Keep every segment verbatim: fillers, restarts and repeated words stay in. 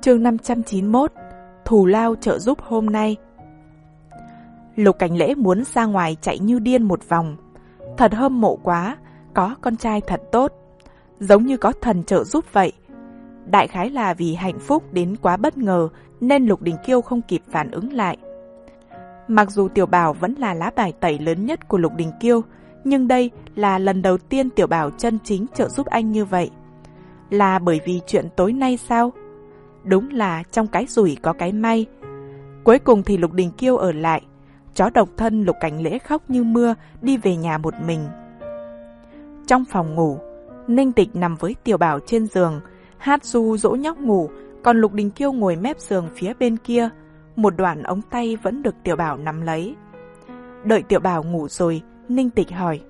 Chương năm trăm chín mươi mốt. Thù lao trợ giúp hôm nay. Lục Cảnh Lễ muốn ra ngoài chạy như điên một vòng. Thật hâm mộ quá, có con trai thật tốt, giống như có thần trợ giúp vậy. Đại khái là vì hạnh phúc đến quá bất ngờ nên Lục Đình Kiêu không kịp phản ứng lại. Mặc dù Tiểu Bảo vẫn là lá bài tẩy lớn nhất của Lục Đình Kiêu, nhưng đây là lần đầu tiên Tiểu Bảo chân chính trợ giúp anh như vậy. Là bởi vì chuyện tối nay sao? Đúng là trong cái rủi có cái may. Cuối cùng thì Lục Đình Kiêu ở lại. Chó độc thân Lục Cảnh Lễ khóc như mưa đi về nhà một mình. Trong phòng ngủ, Ninh Tịch nằm với Tiểu Bảo trên giường, hát ru dỗ nhóc ngủ, còn Lục Đình Kiêu ngồi mép giường phía bên kia, một đoạn ống tay vẫn được Tiểu Bảo nắm lấy. Đợi Tiểu Bảo ngủ rồi, Ninh Tịch hỏi: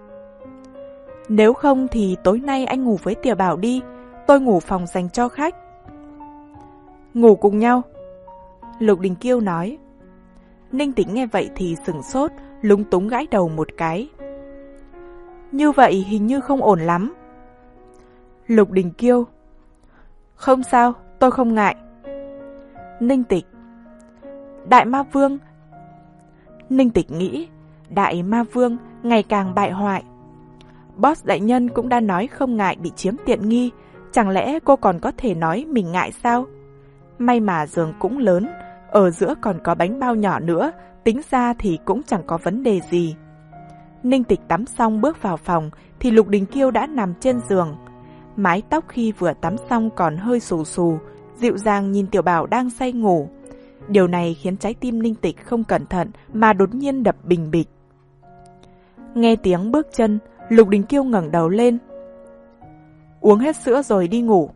Nếu không thì tối nay anh ngủ với Tiểu Bảo đi, tôi ngủ phòng dành cho khách. Ngủ cùng nhau, Lục Đình Kiêu nói. Ninh Tịch nghe vậy thì sửng sốt, lúng túng gãi đầu một cái. Như vậy hình như không ổn lắm. Lục Đình Kiêu: Không sao, tôi không ngại. Ninh Tịch: Đại Ma Vương. Ninh Tịch nghĩ, Đại Ma Vương ngày càng bại hoại. Boss đại nhân cũng đã nói không ngại bị chiếm tiện nghi, chẳng lẽ cô còn có thể nói mình ngại sao? May mà giường cũng lớn, ở giữa còn có bánh bao nhỏ nữa, tính ra thì cũng chẳng có vấn đề gì. Ninh Tịch tắm xong bước vào phòng thì Lục Đình Kiêu đã nằm trên giường. Mái tóc khi vừa tắm xong còn hơi xù xù, dịu dàng nhìn Tiểu Bảo đang say ngủ. Điều này khiến trái tim Ninh Tịch không cẩn thận mà đột nhiên đập bình bịch. Nghe tiếng bước chân, Lục Đình Kiêu ngẩng đầu lên. Uống hết sữa rồi đi ngủ.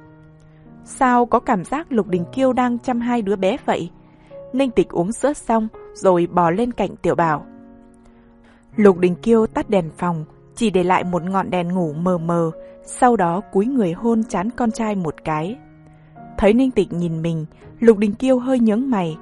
Sao có cảm giác Lục Đình Kiêu đang chăm hai đứa bé vậy? Ninh Tịch uống sữa xong rồi bò lên cạnh Tiểu Bảo. Lục Đình Kiêu tắt đèn phòng, chỉ để lại một ngọn đèn ngủ mờ mờ, sau đó cúi người hôn trán con trai một cái. Thấy Ninh Tịch nhìn mình, Lục Đình Kiêu hơi nhướng mày.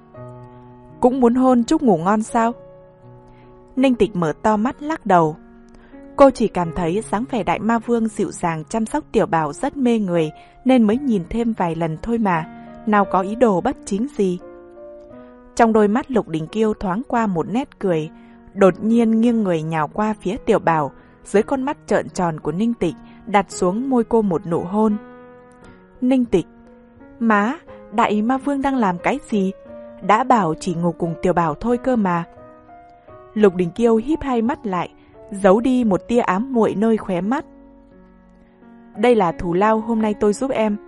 Cũng muốn hôn chúc ngủ ngon sao? Ninh Tịch mở to mắt lắc đầu. Cô chỉ cảm thấy dáng vẻ Đại Ma Vương dịu dàng chăm sóc Tiểu Bảo rất mê người nên mới nhìn thêm vài lần thôi mà, nào có ý đồ bất chính gì. Trong đôi mắt Lục Đình Kiêu thoáng qua một nét cười, đột nhiên nghiêng người nhào qua phía Tiểu Bảo, dưới con mắt trợn tròn của Ninh Tịch đặt xuống môi cô một nụ hôn. Ninh Tịch: Má, Đại Ma Vương đang làm cái gì? Đã bảo chỉ ngủ cùng Tiểu Bảo thôi cơ mà. Lục Đình Kiêu híp hai mắt lại, giấu đi một tia ám muội nơi khóe mắt. Đây là thù lao hôm nay tôi giúp em.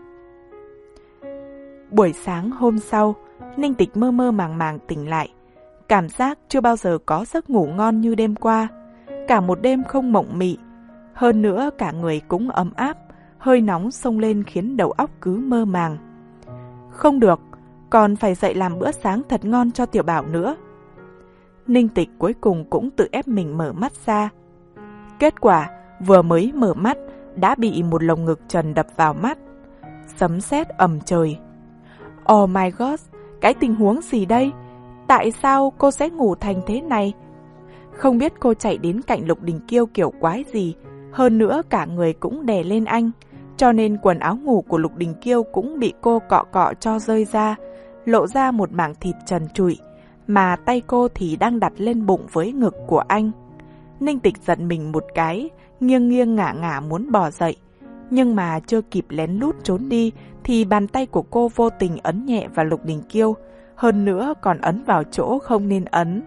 Buổi sáng hôm sau, Ninh Tịch mơ mơ màng màng tỉnh lại. Cảm giác chưa bao giờ có giấc ngủ ngon như đêm qua. Cả một đêm không mộng mị. Hơn nữa cả người cũng ấm áp, hơi nóng xông lên khiến đầu óc cứ mơ màng. Không được, còn phải dậy làm bữa sáng thật ngon cho Tiểu Bảo nữa. Ninh Tịch cuối cùng cũng tự ép mình mở mắt ra. Kết quả, vừa mới mở mắt, đã bị một lồng ngực trần đập vào mắt. Sấm sét ầm trời. Oh my god, cái tình huống gì đây? Tại sao cô sẽ ngủ thành thế này? Không biết cô chạy đến cạnh Lục Đình Kiêu kiểu quái gì, hơn nữa cả người cũng đè lên anh, cho nên quần áo ngủ của Lục Đình Kiêu cũng bị cô cọ cọ cho rơi ra, lộ ra một mảng thịt trần trụi, mà tay cô thì đang đặt lên bụng với ngực của anh. Ninh Tịch giận mình một cái, nghiêng nghiêng ngả ngả muốn bò dậy, nhưng mà chưa kịp lén lút trốn đi thì bàn tay của cô vô tình ấn nhẹ vào Lục Đình Kiêu, hơn nữa còn ấn vào chỗ không nên ấn.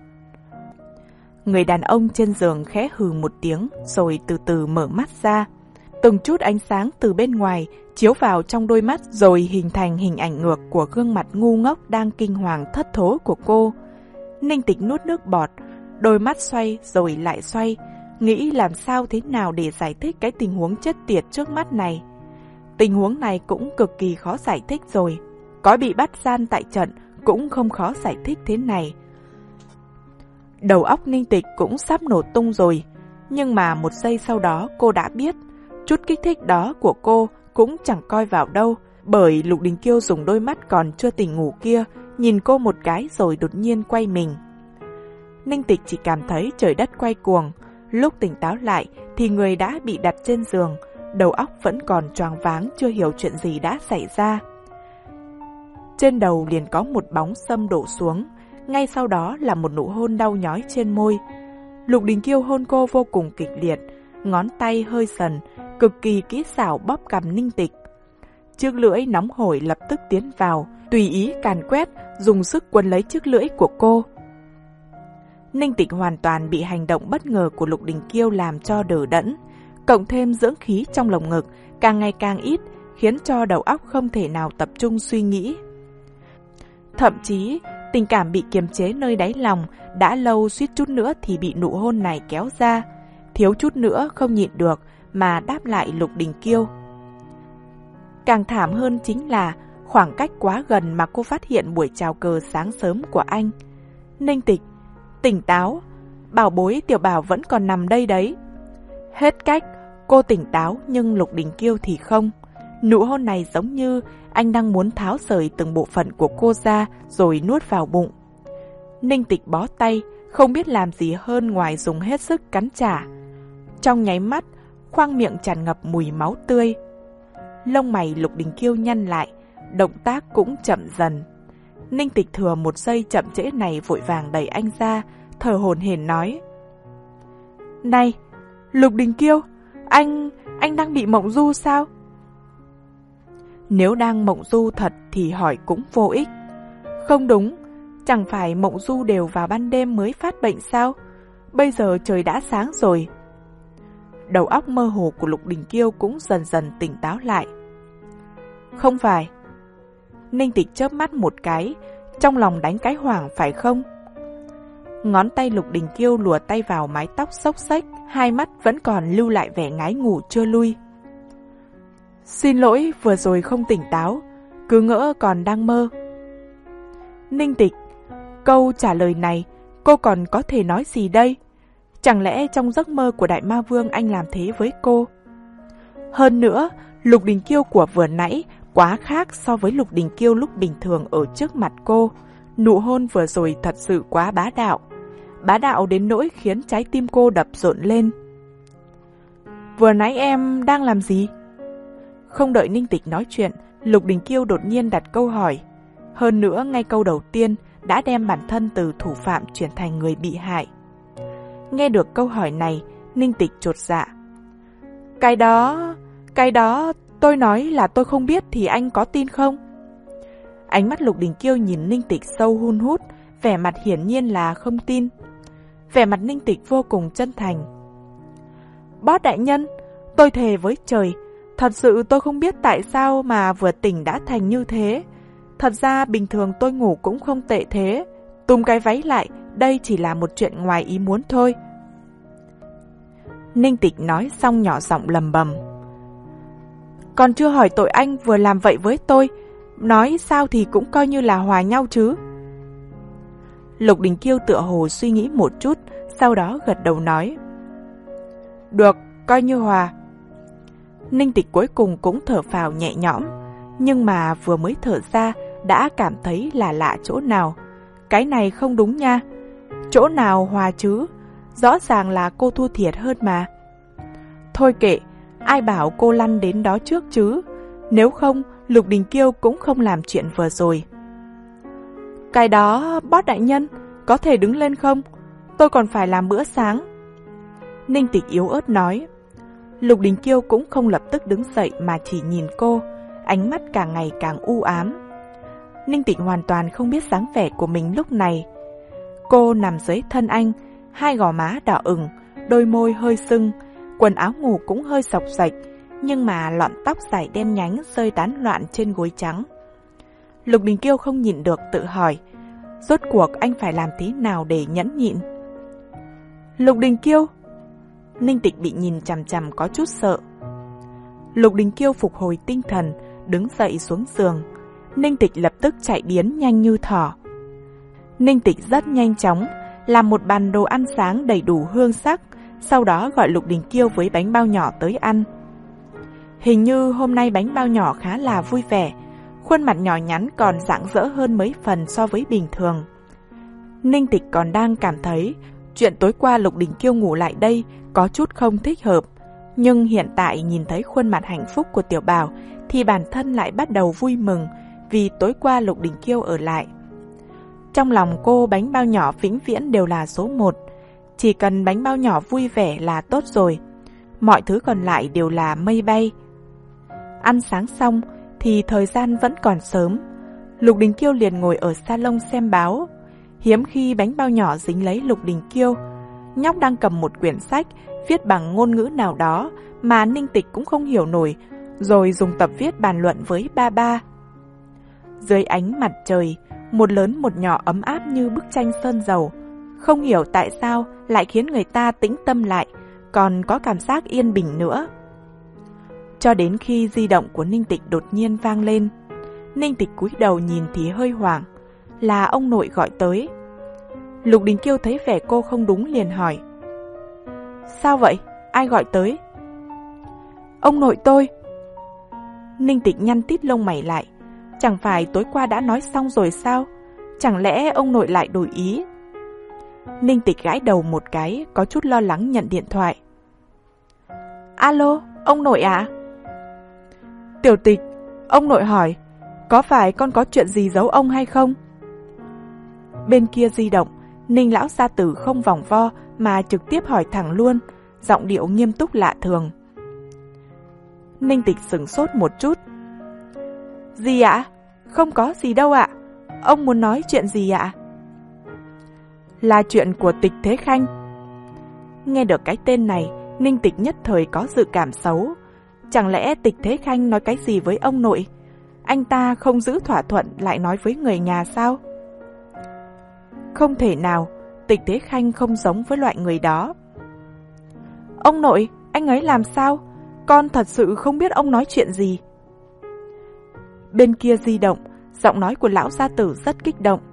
Người đàn ông trên giường khẽ hừ một tiếng rồi từ từ mở mắt ra. Từng chút ánh sáng từ bên ngoài chiếu vào trong đôi mắt rồi hình thành hình ảnh ngược của gương mặt ngu ngốc đang kinh hoàng thất thố của cô. Ninh Tịch nuốt nước bọt, đôi mắt xoay rồi lại xoay, nghĩ làm sao thế nào để giải thích cái tình huống chết tiệt trước mắt này. Tình huống này cũng cực kỳ khó giải thích rồi, có bị bắt gian tại trận cũng không khó giải thích thế này. Đầu óc Ninh Tịch cũng sắp nổ tung rồi, nhưng mà một giây sau đó cô đã biết, chút kích thích đó của cô cũng chẳng coi vào đâu, bởi Lục Đình Kiêu dùng đôi mắt còn chưa tỉnh ngủ kia, nhìn cô một cái rồi đột nhiên quay mình. Ninh Tịch chỉ cảm thấy trời đất quay cuồng, lúc tỉnh táo lại thì người đã bị đặt trên giường, đầu óc vẫn còn choáng váng chưa hiểu chuyện gì đã xảy ra. Trên đầu liền có một bóng sâm đổ xuống, ngay sau đó là một nụ hôn đau nhói trên môi. Lục Đình Kiêu hôn cô vô cùng kịch liệt, ngón tay hơi sần, cực kỳ kỹ xảo bóp cằm Ninh Tịch. Chiếc lưỡi nóng hổi lập tức tiến vào, tùy ý càn quét, dùng sức quấn lấy chiếc lưỡi của cô. Ninh Tịch hoàn toàn bị hành động bất ngờ của Lục Đình Kiêu làm cho đờ đẫn, cộng thêm dưỡng khí trong lồng ngực càng ngày càng ít, khiến cho đầu óc không thể nào tập trung suy nghĩ. Thậm chí, tình cảm bị kiềm chế nơi đáy lòng, đã lâu suýt chút nữa thì bị nụ hôn này kéo ra, thiếu chút nữa không nhịn được mà đáp lại Lục Đình Kiêu. Càng thảm hơn chính là khoảng cách quá gần mà cô phát hiện buổi chào cờ sáng sớm của anh. Ninh Tịch, tỉnh táo, bảo bối Tiểu Bảo vẫn còn nằm đây đấy. Hết cách, cô tỉnh táo nhưng Lục Đình Kiêu thì không. Nụ hôn này giống như anh đang muốn tháo rời từng bộ phận của cô ra rồi nuốt vào bụng. Ninh Tịch bó tay, không biết làm gì hơn ngoài dùng hết sức cắn trả. Trong nháy mắt, khoang miệng tràn ngập mùi máu tươi. Lông mày Lục Đình Kiêu nhăn lại, động tác cũng chậm dần. Ninh Tịch thừa một giây chậm trễ này vội vàng đẩy anh ra, thở hổn hển nói: Này, Lục Đình Kiêu, anh, anh đang bị mộng du sao? Nếu đang mộng du thật thì hỏi cũng vô ích. Không đúng, chẳng phải mộng du đều vào ban đêm mới phát bệnh sao? Bây giờ trời đã sáng rồi. Đầu óc mơ hồ của Lục Đình Kiêu cũng dần dần tỉnh táo lại. Không phải. Ninh Tịch chớp mắt một cái, trong lòng đánh cái hoảng phải không? Ngón tay Lục Đình Kiêu lùa tay vào mái tóc xốc xếch, hai mắt vẫn còn lưu lại vẻ ngái ngủ chưa lui. Xin lỗi, vừa rồi không tỉnh táo, cứ ngỡ còn đang mơ. Ninh Tịch, câu trả lời này, cô còn có thể nói gì đây? Chẳng lẽ trong giấc mơ của Đại Ma Vương anh làm thế với cô? Hơn nữa, Lục Đình Kiêu của vừa nãy quá khác so với Lục Đình Kiêu lúc bình thường ở trước mặt cô. Nụ hôn vừa rồi thật sự quá bá đạo. Bá đạo đến nỗi khiến trái tim cô đập rộn lên. Vừa nãy em đang làm gì? Không đợi Ninh Tịch nói chuyện, Lục Đình Kiêu đột nhiên đặt câu hỏi. Hơn nữa, ngay câu đầu tiên đã đem bản thân từ thủ phạm chuyển thành người bị hại. Nghe được câu hỏi này, Ninh Tịch chột dạ. Cái đó, cái đó, tôi nói là tôi không biết thì anh có tin không? Ánh mắt Lục Đình Kiêu nhìn Ninh Tịch sâu hun hút, vẻ mặt hiển nhiên là không tin. Vẻ mặt Ninh Tịch vô cùng chân thành. Boss đại nhân, tôi thề với trời, thật sự tôi không biết tại sao mà vừa tỉnh đã thành như thế. Thật ra bình thường tôi ngủ cũng không tệ thế. Túm cái váy lại, đây chỉ là một chuyện ngoài ý muốn thôi. Ninh Tịch nói xong nhỏ giọng lầm bầm. Còn chưa hỏi tội anh vừa làm vậy với tôi, nói sao thì cũng coi như là hòa nhau chứ. Lục Đình Kiêu tựa hồ suy nghĩ một chút, sau đó gật đầu nói. Được, coi như hòa. Ninh Tịch cuối cùng cũng thở phào nhẹ nhõm, nhưng mà vừa mới thở ra đã cảm thấy là lạ chỗ nào. Cái này không đúng nha. Chỗ nào hòa chứ? Rõ ràng là cô thua thiệt hơn mà. Thôi kệ, ai bảo cô lăn đến đó trước chứ? Nếu không, Lục Đình Kiêu cũng không làm chuyện vừa rồi. Cái đó, boss đại nhân, có thể đứng lên không? Tôi còn phải làm bữa sáng. Ninh Tịch yếu ớt nói. Lục Đình Kiêu cũng không lập tức đứng dậy mà chỉ nhìn cô, ánh mắt càng ngày càng u ám. Ninh Tịch hoàn toàn không biết dáng vẻ của mình lúc này. Cô nằm dưới thân anh, hai gò má đỏ ửng, đôi môi hơi sưng, quần áo ngủ cũng hơi xộc xệch, nhưng mà lọn tóc dài đen nhánh rơi tán loạn trên gối trắng. Lục Đình Kiêu không nhịn được tự hỏi, rốt cuộc anh phải làm thế nào để nhẫn nhịn? Lục Đình Kiêu! Ninh Tịch bị nhìn chằm chằm có chút sợ. Lục Đình Kiêu phục hồi tinh thần, đứng dậy xuống giường. Ninh Tịch lập tức chạy biến nhanh như thỏ. Ninh Tịch rất nhanh chóng, làm một bàn đồ ăn sáng đầy đủ hương sắc, sau đó gọi Lục Đình Kiêu với bánh bao nhỏ tới ăn. Hình như hôm nay bánh bao nhỏ khá là vui vẻ, khuôn mặt nhỏ nhắn còn rạng rỡ hơn mấy phần so với bình thường. Ninh Tịch còn đang cảm thấy chuyện tối qua Lục Đình Kiêu ngủ lại đây có chút không thích hợp, nhưng hiện tại nhìn thấy khuôn mặt hạnh phúc của Tiểu Bảo thì bản thân lại bắt đầu vui mừng, vì tối qua Lục Đình Kiêu ở lại. Trong lòng cô bánh bao nhỏ vĩnh viễn đều là số một. Chỉ cần bánh bao nhỏ vui vẻ là tốt rồi. Mọi thứ còn lại đều là mây bay. Ăn sáng xong thì thời gian vẫn còn sớm. Lục Đình Kiêu liền ngồi ở salon xem báo. Hiếm khi bánh bao nhỏ dính lấy Lục Đình Kiêu. Nhóc đang cầm một quyển sách viết bằng ngôn ngữ nào đó mà Ninh Tịch cũng không hiểu nổi, rồi dùng tập viết bàn luận với ba ba. Dưới ánh mặt trời, một lớn một nhỏ ấm áp như bức tranh sơn dầu. Không hiểu tại sao lại khiến người ta tĩnh tâm lại, còn có cảm giác yên bình nữa. Cho đến khi di động của Ninh Tịch đột nhiên vang lên. Ninh Tịch cúi đầu nhìn thì hơi hoảng. Là ông nội gọi tới. Lục Đình Kiêu thấy vẻ cô không đúng liền hỏi. Sao vậy? Ai gọi tới? Ông nội tôi. Ninh Tịch nhăn tít lông mày lại. Chẳng phải tối qua đã nói xong rồi sao? Chẳng lẽ ông nội lại đổi ý? Ninh Tịch gãi đầu một cái, có chút lo lắng nhận điện thoại. Alo, ông nội ạ? À? Tiểu Tịch, ông nội hỏi, có phải con có chuyện gì giấu ông hay không? Bên kia di động, Ninh lão gia tử không vòng vo mà trực tiếp hỏi thẳng luôn, giọng điệu nghiêm túc lạ thường. Ninh Tịch sửng sốt một chút. Gì ạ? Không có gì đâu ạ. Ông muốn nói chuyện gì ạ? Là chuyện của Tịch Thế Khanh. Nghe được cái tên này, Ninh Tịch nhất thời có dự cảm xấu. Chẳng lẽ Tịch Thế Khanh nói cái gì với ông nội? Anh ta không giữ thỏa thuận lại nói với người nhà sao? Không thể nào, Tịch Thế Khanh không giống với loại người đó. Ông nội, anh ấy làm sao? Con thật sự không biết ông nói chuyện gì. Bên kia di động, giọng nói của lão gia tử rất kích động.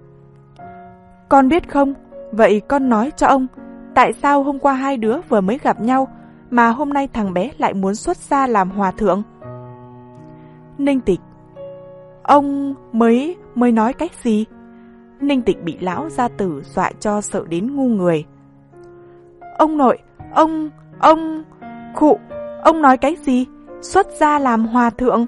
Con biết không, vậy con nói cho ông, tại sao hôm qua hai đứa vừa mới gặp nhau, mà hôm nay thằng bé lại muốn xuất gia làm hòa thượng? Ninh Tịch, ông mới, mới nói cách gì? Ninh Tịch bị lão gia tử dọa cho sợ đến ngu người. Ông nội, ông, ông, khụ, ông nói cái gì? Xuất gia làm hòa thượng?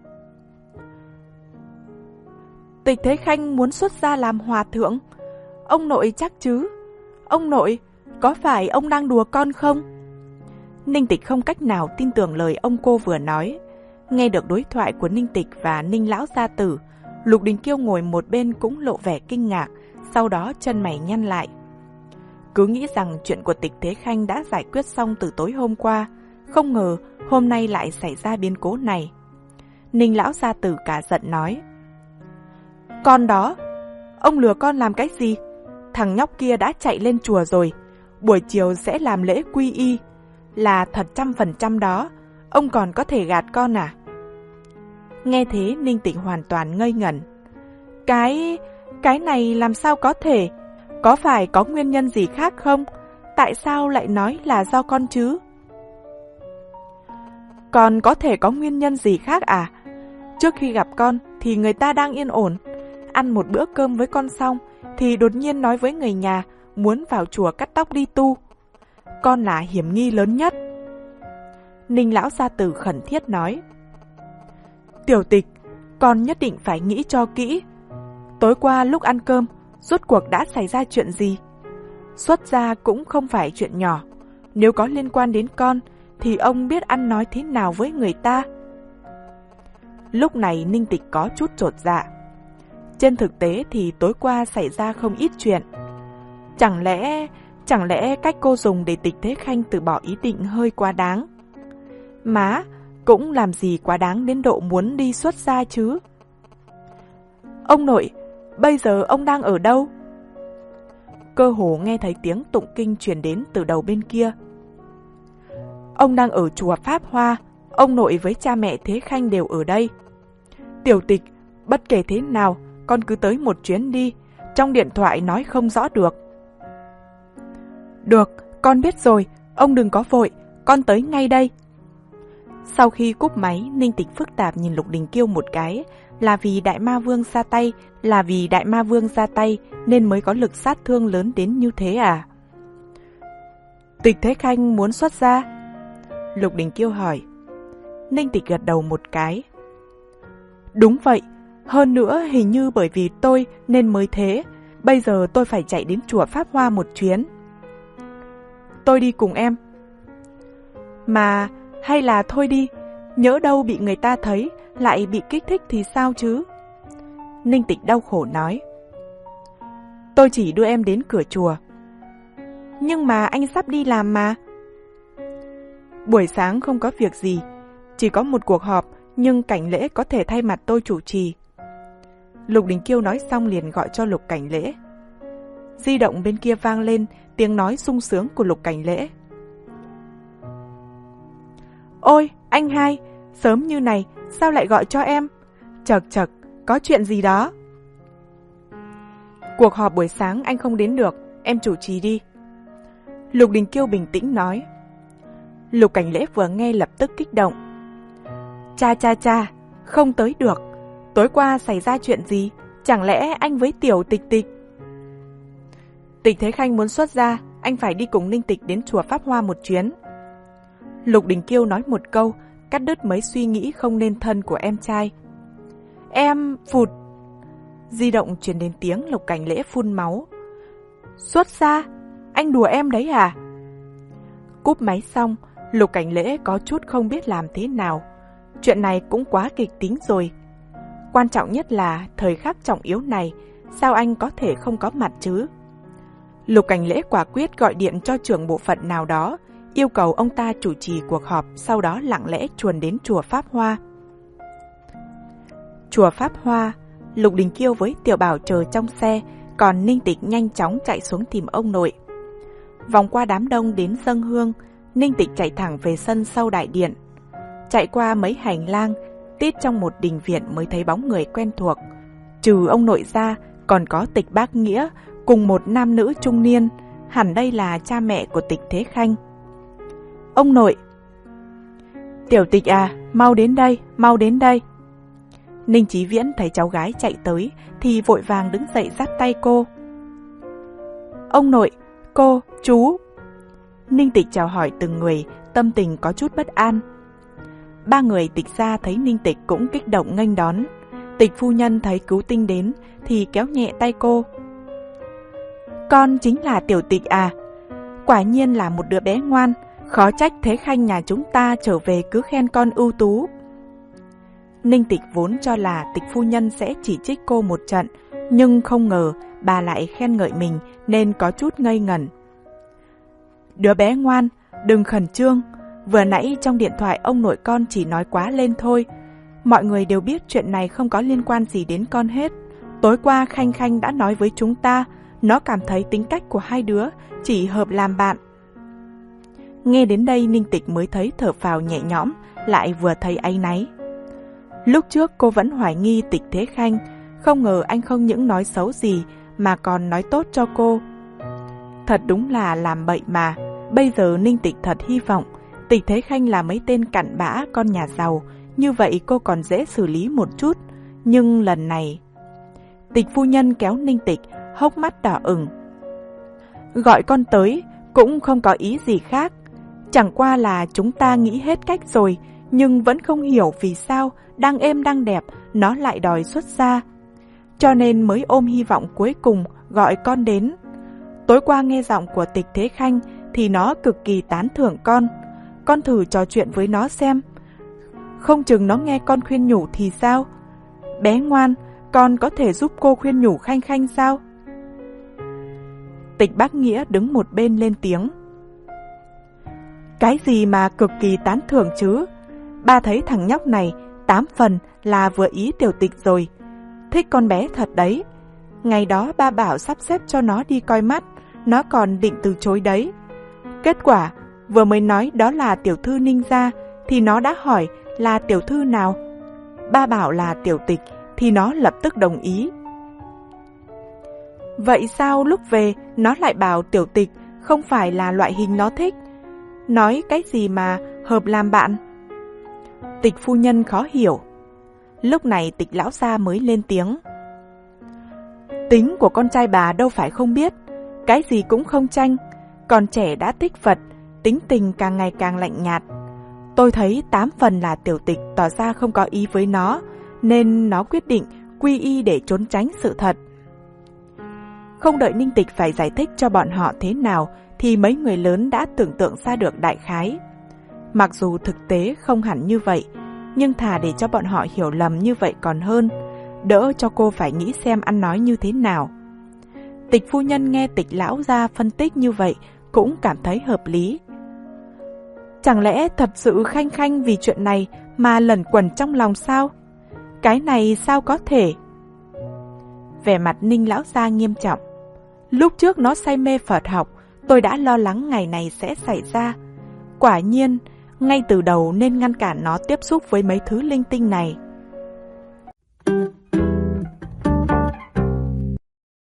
Tịch Thế Khanh muốn xuất gia làm hòa thượng? Ông nội chắc chứ? Ông nội, có phải ông đang đùa con không? Ninh Tịch không cách nào tin tưởng lời ông cô vừa nói. Nghe được đối thoại của Ninh Tịch và Ninh lão gia tử, Lục Đình Kiêu ngồi một bên cũng lộ vẻ kinh ngạc, sau đó chân mày nhăn lại. Cứ nghĩ rằng chuyện của Tịch Thế Khanh đã giải quyết xong từ tối hôm qua, không ngờ hôm nay lại xảy ra biến cố này. Ninh lão gia tử cả giận nói. Con đó, ông lừa con làm cái gì? Thằng nhóc kia đã chạy lên chùa rồi, buổi chiều sẽ làm lễ quy y. Là thật trăm phần trăm đó, ông còn có thể gạt con à? Nghe thế Ninh Tịch hoàn toàn ngây ngẩn. Cái... cái này làm sao có thể? Có phải có nguyên nhân gì khác không? Tại sao lại nói là do con chứ? Còn có thể có nguyên nhân gì khác à? Trước khi gặp con thì người ta đang yên ổn. Ăn một bữa cơm với con xong thì đột nhiên nói với người nhà muốn vào chùa cắt tóc đi tu. Con là hiểm nghi lớn nhất. Ninh lão gia tử khẩn thiết nói. Tiểu Tịch, con nhất định phải nghĩ cho kỹ. Tối qua lúc ăn cơm, rốt cuộc đã xảy ra chuyện gì? Xuất gia cũng không phải chuyện nhỏ. Nếu có liên quan đến con, thì ông biết ăn nói thế nào với người ta? Lúc này Ninh Tịch có chút chột dạ. Trên thực tế thì tối qua xảy ra không ít chuyện. Chẳng lẽ... Chẳng lẽ cách cô dùng để Tịch Thế Khanh từ bỏ ý định hơi quá đáng? Má, cũng làm gì quá đáng đến độ muốn đi xuất gia chứ? Ông nội, bây giờ ông đang ở đâu? Cơ hồ nghe thấy tiếng tụng kinh truyền đến từ đầu bên kia. Ông đang ở chùa Pháp Hoa, ông nội với cha mẹ Thế Khanh đều ở đây. Tiểu Tịch, bất kể thế nào, con cứ tới một chuyến đi, trong điện thoại nói không rõ được. Được, con biết rồi, ông đừng có vội, con tới ngay đây. Sau khi cúp máy, Ninh Tịch phức tạp nhìn Lục Đình Kiêu một cái, là vì Đại Ma Vương ra tay, là vì Đại Ma Vương ra tay nên mới có lực sát thương lớn đến như thế à? Tịch Thế Khanh muốn xuất gia? Lục Đình Kiêu hỏi. Ninh Tịch gật đầu một cái. Đúng vậy, Hơn nữa hình như bởi vì tôi nên mới thế. Bây giờ tôi phải chạy đến chùa Pháp Hoa một chuyến. Tôi đi cùng em. Mà hay là thôi đi, nhỡ đâu bị người ta thấy lại bị kích thích thì sao chứ? Ninh Tịch đau khổ nói. Tôi chỉ đưa em đến cửa chùa. Nhưng mà anh sắp đi làm mà. Buổi sáng không có việc gì, chỉ có một cuộc họp, nhưng Cảnh Lễ có thể thay mặt tôi chủ trì. Lục Đình Kiêu nói xong liền gọi cho Lục Cảnh Lễ. Di động bên kia vang lên tiếng nói sung sướng của Lục Cảnh Lễ. Ôi, anh hai, sớm như này, sao lại gọi cho em? Chật chật, có chuyện gì đó? Cuộc họp buổi sáng anh không đến được, em chủ trì đi. Lục Đình Kiêu bình tĩnh nói. Lục Cảnh Lễ vừa nghe lập tức kích động. Cha cha cha, không tới được. Tối qua xảy ra chuyện gì? Chẳng lẽ anh với Tiểu Tịch Tịch? Tịch Thế Khanh muốn xuất gia, anh phải đi cùng Ninh Tịch đến chùa Pháp Hoa một chuyến. Lục Đình Kiêu nói một câu, cắt đứt mấy suy nghĩ không nên thân của em trai. Em phụt. Di động truyền đến tiếng Lục Cảnh Lễ phun máu. Xuất gia? Anh đùa em đấy à? Cúp máy xong, Lục Cảnh Lễ có chút không biết làm thế nào. Chuyện này cũng quá kịch tính rồi. Quan trọng nhất là thời khắc trọng yếu này, sao anh có thể không có mặt chứ? Lục Cảnh Lễ quả quyết gọi điện cho trưởng bộ phận nào đó, yêu cầu ông ta chủ trì cuộc họp, sau đó lặng lẽ chuồn đến chùa Pháp Hoa. Chùa Pháp Hoa, Lục Đình Kiêu với Tiểu Bảo chờ trong xe, còn Ninh Tịch nhanh chóng chạy xuống tìm ông nội. Vòng qua đám đông đến dâng hương, Ninh Tịch chạy thẳng về sân sau đại điện. Chạy qua mấy hành lang, tít trong một đình viện mới thấy bóng người quen thuộc. Trừ ông nội ra, còn có Tịch Bác Nghĩa cùng một nam nữ trung niên, hẳn đây là cha mẹ của Tịch Thế Khanh. Ông nội! Tiểu Tịch à, mau đến đây, mau đến đây! Ninh Chí Viễn thấy cháu gái chạy tới thì vội vàng đứng dậy dắt tay cô. Ông nội, cô, chú! Ninh Tịch chào hỏi từng người, tâm tình có chút bất an. Ba người Tịch gia thấy Ninh Tịch cũng kích động nghênh đón. Tịch phu nhân thấy cứu tinh đến thì kéo nhẹ tay cô. Con chính là Tiểu Tịch à? Quả nhiên là một đứa bé ngoan, khó trách Thế Khanh nhà chúng ta trở về cứ khen con ưu tú. Ninh Tịch vốn cho là Tịch phu nhân sẽ chỉ trích cô một trận, nhưng không ngờ bà lại khen ngợi mình nên có chút ngây ngẩn. Đứa bé ngoan, đừng khẩn trương. Vừa nãy trong điện thoại ông nội con chỉ nói quá lên thôi. Mọi người đều biết chuyện này không có liên quan gì đến con hết. Tối qua Khanh Khanh đã nói với chúng ta, nó cảm thấy tính cách của hai đứa chỉ hợp làm bạn. Nghe đến đây Ninh Tịch mới thấy thở phào nhẹ nhõm, lại vừa thấy áy náy. Lúc trước cô vẫn hoài nghi Tịch Thế Khanh, không ngờ anh không những nói xấu gì mà còn nói tốt cho cô. Thật đúng là làm bậy mà. Bây giờ Ninh Tịch thật hy vọng Tịch Thế Khanh là mấy tên cặn bã con nhà giàu, như vậy cô còn dễ xử lý một chút. Nhưng lần này... Tịch phu nhân kéo Ninh Tịch, hốc mắt đỏ ửng. Gọi con tới cũng không có ý gì khác. Chẳng qua là chúng ta nghĩ hết cách rồi, nhưng vẫn không hiểu vì sao đang êm đang đẹp nó lại đòi xuất gia. Cho nên mới ôm hy vọng cuối cùng gọi con đến. Tối qua nghe giọng của Tịch Thế Khanh thì nó cực kỳ tán thưởng con. Con thử trò chuyện với nó xem. Không chừng nó nghe con khuyên nhủ thì sao? Bé ngoan, con có thể giúp cô khuyên nhủ Khanh Khanh sao? Tịch Bác Nghĩa đứng một bên lên tiếng. Cái gì mà cực kỳ tán thưởng chứ? Ba thấy thằng nhóc này tám phần là vừa ý Tiểu Tịch rồi. Thích con bé thật đấy. Ngày đó ba bảo sắp xếp cho nó đi coi mắt, nó còn định từ chối đấy. Kết quả vừa mới nói đó là tiểu thư Ninh gia thì nó đã hỏi là tiểu thư nào. Ba bảo là Tiểu Tịch thì nó lập tức đồng ý. Vậy sao lúc về nó lại bảo Tiểu Tịch không phải là loại hình nó thích? Nói cái gì mà hợp làm bạn? Tịch phu nhân khó hiểu. Lúc này Tịch lão gia mới lên tiếng. Tính của con trai bà đâu phải không biết, cái gì cũng không tranh. Còn trẻ đã thích Phật, tính tình càng ngày càng lạnh nhạt. Tôi thấy tám phần là Tiểu Tịch tỏ ra không có ý với nó, nên nó quyết định quy y để trốn tránh sự thật. Không đợi Ninh Tịch phải giải thích cho bọn họ thế nào thì mấy người lớn đã tưởng tượng ra được đại khái. Mặc dù thực tế không hẳn như vậy, nhưng thà để cho bọn họ hiểu lầm như vậy còn hơn, đỡ cho cô phải nghĩ xem ăn nói như thế nào. Tịch phu nhân nghe Tịch lão gia phân tích như vậy cũng cảm thấy hợp lý. Chẳng lẽ thật sự Khanh Khanh vì chuyện này mà lẩn quẩn trong lòng sao? Cái này sao có thể? Vẻ mặt Ninh lão gia nghiêm trọng. Lúc trước nó say mê Phật học, tôi đã lo lắng ngày này sẽ xảy ra. Quả nhiên, ngay từ đầu nên ngăn cản nó tiếp xúc với mấy thứ linh tinh này.